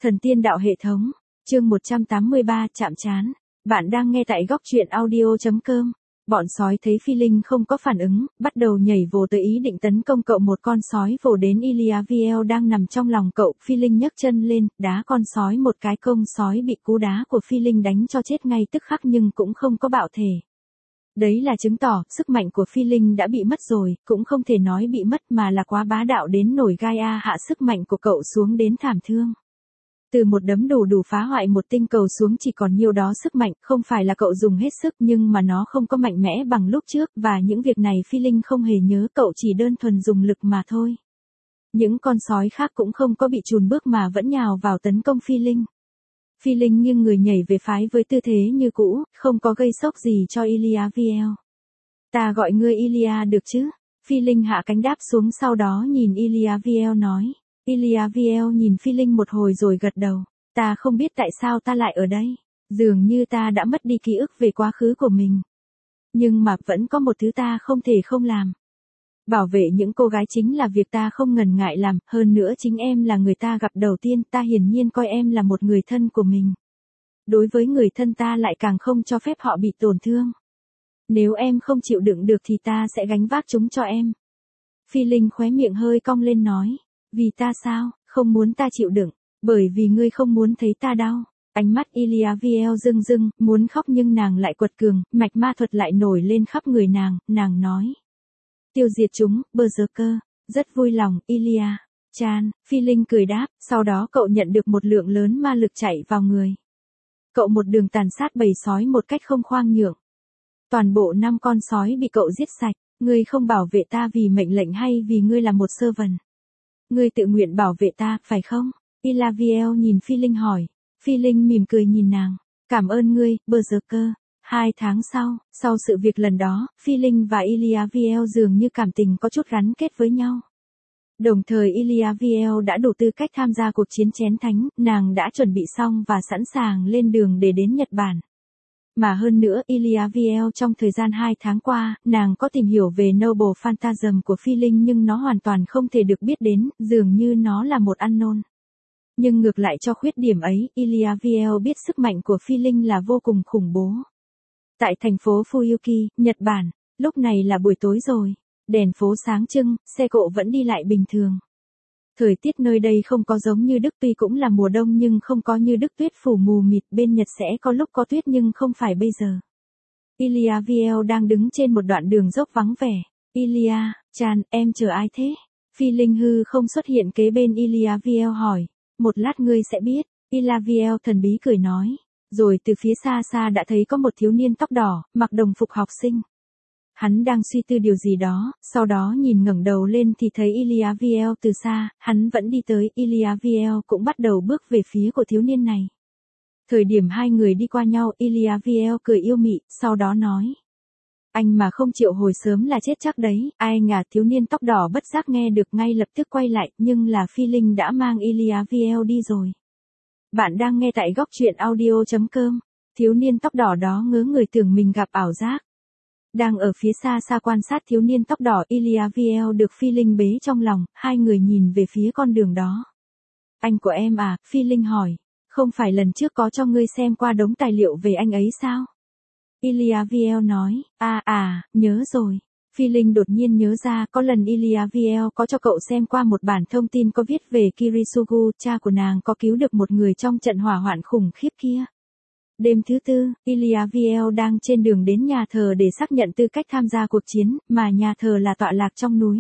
Thần tiên đạo hệ thống, chương 183 chạm trán. Bạn đang nghe tại góc truyện audio.com. Bọn sói thấy Phi Linh không có phản ứng, bắt đầu nhảy vồ tới ý định tấn công cậu. Một con sói vồ đến Iliaviel đang nằm trong lòng cậu. Phi Linh nhấc chân lên, đá con sói một cái. Công sói bị cú đá của Phi Linh đánh cho chết ngay tức khắc nhưng cũng không có bạo thể. Đấy là chứng tỏ sức mạnh của Phi Linh đã bị mất rồi, cũng không thể nói bị mất mà là quá bá đạo đến nổi gai hạ sức mạnh của cậu xuống đến thảm thương. Từ một đấm đủ phá hoại một tinh cầu xuống chỉ còn nhiêu đó sức mạnh, không phải là cậu dùng hết sức nhưng mà nó không có mạnh mẽ bằng lúc trước và những việc này Phi Linh không hề nhớ, cậu chỉ đơn thuần dùng lực mà thôi. Những con sói khác cũng không có bị chùn bước mà vẫn nhào vào tấn công Phi Linh. Phi Linh nghiêng người nhảy về phái với tư thế như cũ, không có gây sốc gì cho Iliaviel. Ta gọi ngươi Ilia được chứ? Phi Linh hạ cánh đáp xuống sau đó nhìn Iliaviel nói. Iliaviel nhìn Phi Linh một hồi rồi gật đầu. Ta không biết tại sao ta lại ở đây. Dường như ta đã mất đi ký ức về quá khứ của mình. Nhưng mà vẫn có một thứ ta không thể không làm. Bảo vệ những cô gái chính là việc ta không ngần ngại làm, hơn nữa chính em là người ta gặp đầu tiên, ta hiển nhiên coi em là một người thân của mình. Đối với người thân ta lại càng không cho phép họ bị tổn thương. Nếu em không chịu đựng được thì ta sẽ gánh vác chúng cho em. Phi Linh khóe miệng hơi cong lên nói. Vì ta sao, không muốn ta chịu đựng, bởi vì ngươi không muốn thấy ta đau. Ánh mắt Iliaviel rưng, muốn khóc nhưng nàng lại quật cường, mạch ma thuật lại nổi lên khắp người nàng nói. Tiêu diệt chúng, Berserker, rất vui lòng, Ilia. Chan, Phi Linh cười đáp, sau đó cậu nhận được một lượng lớn ma lực chạy vào người. Cậu một đường tàn sát bầy sói một cách không khoan nhượng. Toàn bộ 5 con sói bị cậu giết sạch, ngươi không bảo vệ ta vì mệnh lệnh hay vì ngươi là một servant. Ngươi tự nguyện bảo vệ ta, phải không? Iliaviel nhìn Phi Linh hỏi. Phi Linh mỉm cười nhìn nàng. Cảm ơn ngươi, Berserker. 2 tháng sau sự việc lần đó, Phi Linh và Iliaviel dường như cảm tình có chút gắn kết với nhau. Đồng thời Iliaviel đã đủ tư cách tham gia cuộc chiến chén thánh, nàng đã chuẩn bị xong và sẵn sàng lên đường để đến Nhật Bản. Mà hơn nữa Iliaviel trong thời gian 2 tháng qua, nàng có tìm hiểu về Noble Phantasm của Phi Linh nhưng nó hoàn toàn không thể được biết đến, dường như nó là một unknown. Nhưng ngược lại cho khuyết điểm ấy, Iliaviel biết sức mạnh của Phi Linh là vô cùng khủng bố. Tại thành phố Fuyuki, Nhật Bản, lúc này là buổi tối rồi, đèn phố sáng trưng, xe cộ vẫn đi lại bình thường. Thời tiết nơi đây không có giống như Đức, tuy cũng là mùa đông nhưng không có như Đức tuyết phủ mù mịt, bên Nhật sẽ có lúc có tuyết nhưng không phải bây giờ. Iliaviel đang đứng trên một đoạn đường dốc vắng vẻ. Ilia, Chan, em chờ ai thế? Phi Linh hư không xuất hiện kế bên Iliaviel hỏi. Một lát ngươi sẽ biết, Iliaviel thần bí cười nói. Rồi từ phía xa đã thấy có một thiếu niên tóc đỏ, mặc đồng phục học sinh. Hắn đang suy tư điều gì đó, sau đó ngẩng đầu lên thì thấy Iliaviel từ xa, hắn vẫn đi tới, Iliaviel cũng bắt đầu bước về phía của thiếu niên này. Thời điểm hai người đi qua nhau, Iliaviel cười yêu mị, sau đó nói. Anh mà không chịu hồi sớm là chết chắc đấy, ai ngờ thiếu niên tóc đỏ bất giác nghe được ngay lập tức quay lại, nhưng là Phi Linh đã mang Iliaviel đi rồi. Bạn đang nghe tại góc truyện audio.com, thiếu niên tóc đỏ đó ngớ người tưởng mình gặp ảo giác. Đang ở phía xa quan sát thiếu niên tóc đỏ, Iliaviel được Phi Linh bế trong lòng, hai người nhìn về phía con đường đó. Anh của em à, Phi Linh hỏi, không phải lần trước có cho ngươi xem qua đống tài liệu về anh ấy sao? Iliaviel nói, nhớ rồi. Phi Linh đột nhiên nhớ ra có lần Iliaviel có cho cậu xem qua một bản thông tin có viết về Kirisugu, cha của nàng có cứu được một người trong trận hỏa hoạn khủng khiếp kia. Đêm thứ tư, Iliaviel đang trên đường đến nhà thờ để xác nhận tư cách tham gia cuộc chiến, mà nhà thờ là tọa lạc trong núi.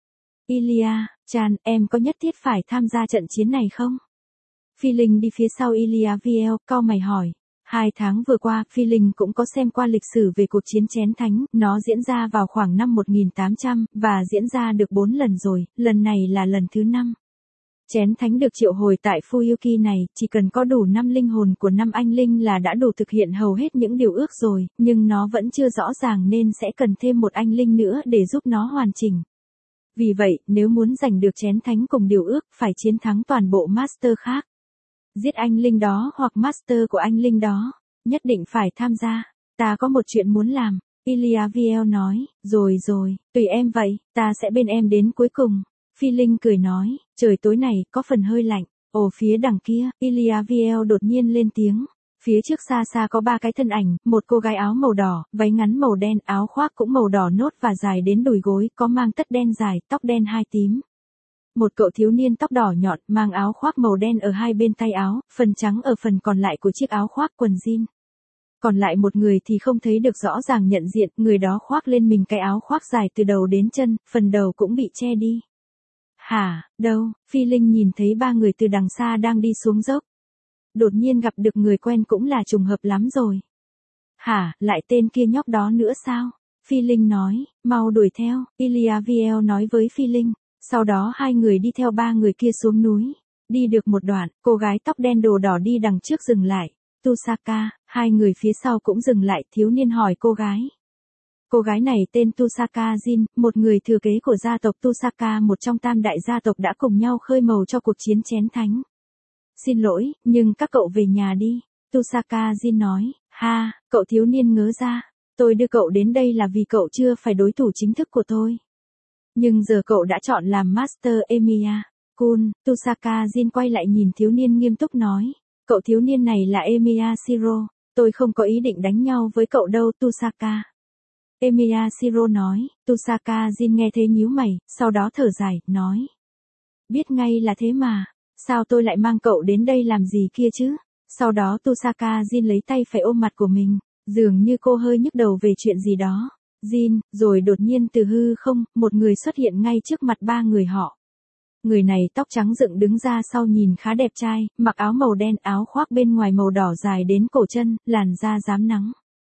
Ilia, Chan, em có nhất thiết phải tham gia trận chiến này không? Phi Linh đi phía sau Iliaviel, cau mày hỏi. 2 tháng vừa qua, Phi Linh cũng có xem qua lịch sử về cuộc chiến chén thánh, nó diễn ra vào khoảng năm 1800, và diễn ra được 4 lần rồi, lần này là lần thứ 5. Chén thánh được triệu hồi tại Fuyuki này, chỉ cần có đủ 5 linh hồn của 5 anh linh là đã đủ thực hiện hầu hết những điều ước rồi, nhưng nó vẫn chưa rõ ràng nên sẽ cần thêm một anh linh nữa để giúp nó hoàn chỉnh. Vì vậy, nếu muốn giành được chén thánh cùng điều ước, phải chiến thắng toàn bộ master khác. Giết anh linh đó hoặc master của anh linh đó, nhất định phải tham gia. Ta có một chuyện muốn làm, Iliaviel nói, rồi, tùy em vậy, ta sẽ bên em đến cuối cùng. Phi Linh cười nói, trời tối này, có phần hơi lạnh. Ồ phía đằng kia, Iliaviel đột nhiên lên tiếng. Phía trước xa xa có ba cái thân ảnh, một cô gái áo màu đỏ, váy ngắn màu đen, áo khoác cũng màu đỏ nốt và dài đến đùi gối, có mang tất đen dài, tóc đen hai tím. Một cậu thiếu niên tóc đỏ nhọn, mang áo khoác màu đen ở hai bên tay áo, phần trắng ở phần còn lại của chiếc áo khoác quần jean. Còn lại một người thì không thấy được rõ ràng nhận diện, người đó khoác lên mình cái áo khoác dài từ đầu đến chân, phần đầu cũng bị che đi. Hả, đâu, Phi Linh nhìn thấy ba người từ đằng xa đang đi xuống dốc. Đột nhiên gặp được người quen cũng là trùng hợp lắm rồi. Hả, lại tên kia nhóc đó nữa sao? Phi Linh nói, mau đuổi theo, Iliaviel nói với Phi Linh. Sau đó hai người đi theo ba người kia xuống núi. Đi được một đoạn, cô gái tóc đen đồ đỏ đi đằng trước dừng lại. Tusaka, hai người phía sau cũng dừng lại, thiếu niên hỏi cô gái. Cô gái này tên Tusaka Jin, một người thừa kế của gia tộc Tusaka, một trong tam đại gia tộc đã cùng nhau khơi mào cho cuộc chiến chén thánh. Xin lỗi, nhưng các cậu về nhà đi. Tusaka Jin nói, ha, cậu thiếu niên ngớ ra. Tôi đưa cậu đến đây là vì cậu chưa phải đối thủ chính thức của tôi. Nhưng giờ cậu đã chọn làm Master Emiya. Kun, Tusaka Jin quay lại nhìn thiếu niên nghiêm túc nói. Cậu thiếu niên này là Emiya Shiro. Tôi không có ý định đánh nhau với cậu đâu Tusaka. Emiya Shiro nói. Tusaka Jin nghe thế nhíu mày, sau đó thở dài, nói. Biết ngay là thế mà. Sao tôi lại mang cậu đến đây làm gì kia chứ? Sau đó Tusaka Jin lấy tay phải ôm mặt của mình, dường như cô hơi nhức đầu về chuyện gì đó. Jin, rồi đột nhiên từ hư không, một người xuất hiện ngay trước mặt ba người họ. Người này tóc trắng dựng đứng ra sau nhìn khá đẹp trai, mặc áo màu đen, áo khoác bên ngoài màu đỏ dài đến cổ chân, làn da rám nắng.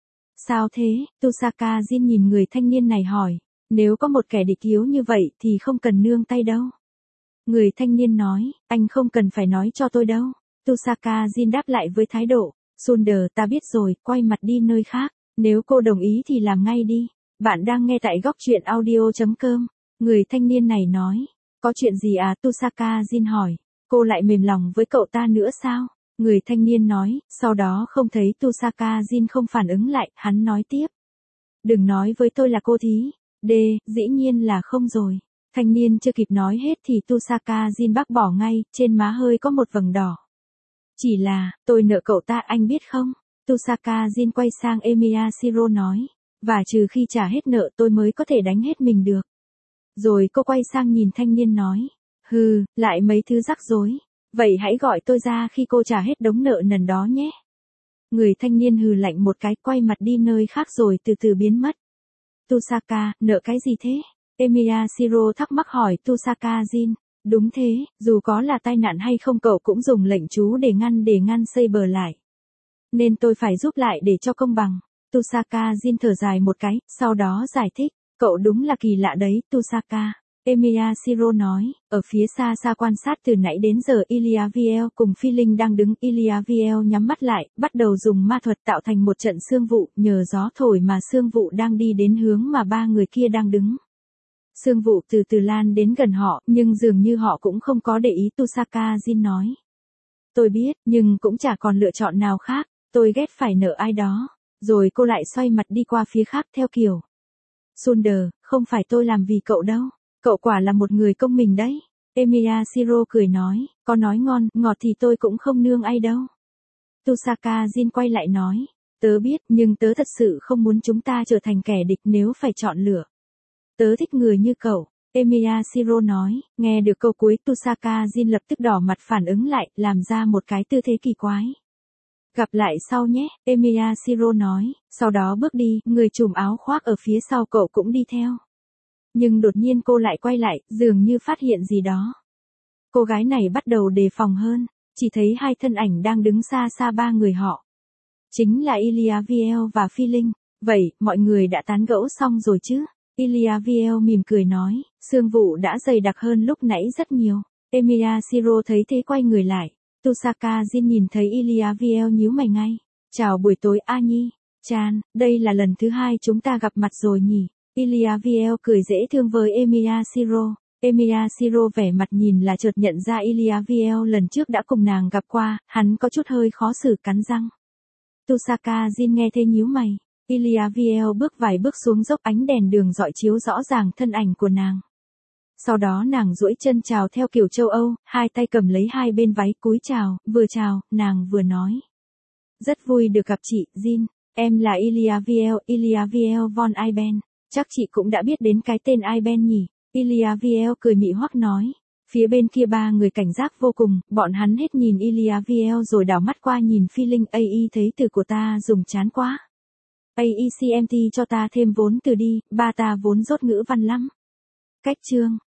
Sao thế? Tusaka Jin nhìn người thanh niên này hỏi. Nếu có một kẻ địch yếu như vậy thì không cần nương tay đâu. Người thanh niên nói, anh không cần phải nói cho tôi đâu. Tusaka Jin đáp lại với thái độ. Sunder, ta biết rồi, quay mặt đi nơi khác. Nếu cô đồng ý thì làm ngay đi. Bạn đang nghe tại góc truyện audio.com. Người thanh niên này nói. Có chuyện gì à? Tusaka Jin hỏi. Cô lại mềm lòng với cậu ta nữa sao? Người thanh niên nói, sau đó không thấy Tusaka Jin không phản ứng lại, hắn nói tiếp. Đừng nói với tôi là cô thí. Dĩ nhiên là không rồi. Thanh niên chưa kịp nói hết thì Tusaka Jin bác bỏ ngay, trên má hơi có một vầng đỏ. Chỉ là, tôi nợ cậu ta anh biết không? Tusaka Jin quay sang Emiya Shiro nói. Và trừ khi trả hết nợ tôi mới có thể đánh hết mình được. Rồi cô quay sang nhìn thanh niên nói. Hừ, lại mấy thứ rắc rối. Vậy hãy gọi tôi ra khi cô trả hết đống nợ nần đó nhé. Người thanh niên hừ lạnh một cái, quay mặt đi nơi khác rồi từ từ biến mất. Tusaka, nợ cái gì thế? Emiya Shiro thắc mắc hỏi Tusaka Jin. Đúng thế, dù có là tai nạn hay không cậu cũng dùng lệnh chú để ngăn Saber lại. Nên tôi phải giúp lại để cho công bằng. Tusaka Jin thở dài một cái, sau đó giải thích. Cậu đúng là kỳ lạ đấy, Tusaka. Emiya Shiro nói, ở phía xa xa quan sát từ nãy đến giờ Iliaviel cùng Phi Linh đang đứng. Iliaviel nhắm mắt lại, bắt đầu dùng ma thuật tạo thành một trận sương vụ, nhờ gió thổi mà sương vụ đang đi đến hướng mà ba người kia đang đứng. Sương vụ từ từ lan đến gần họ, nhưng dường như họ cũng không có để ý. Tusaka Jin nói. Tôi biết, nhưng cũng chả còn lựa chọn nào khác, tôi ghét phải nợ ai đó. Rồi cô lại xoay mặt đi qua phía khác theo kiểu. Sunder, không phải tôi làm vì cậu đâu. Cậu quả là một người công bình đấy. Emiya Shiro cười nói, có nói ngon, ngọt thì tôi cũng không nương ai đâu. Tusaka Jin quay lại nói, tớ biết, nhưng tớ thật sự không muốn chúng ta trở thành kẻ địch nếu phải chọn lựa. Tớ thích người như cậu. Emiya Shiro nói, nghe được câu cuối Tusaka Jin lập tức đỏ mặt phản ứng lại, làm ra một cái tư thế kỳ quái. Gặp lại sau nhé, Emiya Shiro nói, sau đó bước đi, người trùm áo khoác ở phía sau cậu cũng đi theo. Nhưng đột nhiên cô lại quay lại, dường như phát hiện gì đó. Cô gái này bắt đầu đề phòng hơn, chỉ thấy hai thân ảnh đang đứng xa xa ba người họ. Chính là Iliaviel và Phi Linh. Vậy, mọi người đã tán gẫu xong rồi chứ? Iliaviel mỉm cười nói, sương vụ đã dày đặc hơn lúc nãy rất nhiều. Emiya Shiro thấy thế quay người lại. Tusaka Jin nhìn thấy Iliaviel nhíu mày ngay. Chào buổi tối A Nhi. Chan, đây là lần thứ hai chúng ta gặp mặt rồi nhỉ? Iliaviel cười dễ thương với Emiya Shiro. Emiya Shiro vẻ mặt nhìn là chợt nhận ra Iliaviel lần trước đã cùng nàng gặp qua, hắn có chút hơi khó xử cắn răng. Tusaka Jin nghe thế nhíu mày. Iliaviel bước vài bước xuống dốc, ánh đèn đường rọi chiếu rõ ràng thân ảnh của nàng. Sau đó nàng duỗi chân chào theo kiểu châu Âu, hai tay cầm lấy hai bên váy cúi chào, nàng vừa nói. Rất vui được gặp chị, Jean. Em là Ilia Viel von Iben. Chắc chị cũng đã biết đến cái tên Iben nhỉ? Ilia Viel cười mị hoắc nói. Phía bên kia ba người cảnh giác vô cùng, bọn hắn hết nhìn Ilia Viel rồi đảo mắt qua nhìn Phi Linh. Thấy từ của ta dùng chán quá. AECMT cho ta thêm vốn từ đi, ba ta vốn dốt ngữ văn lắm. Cách chương.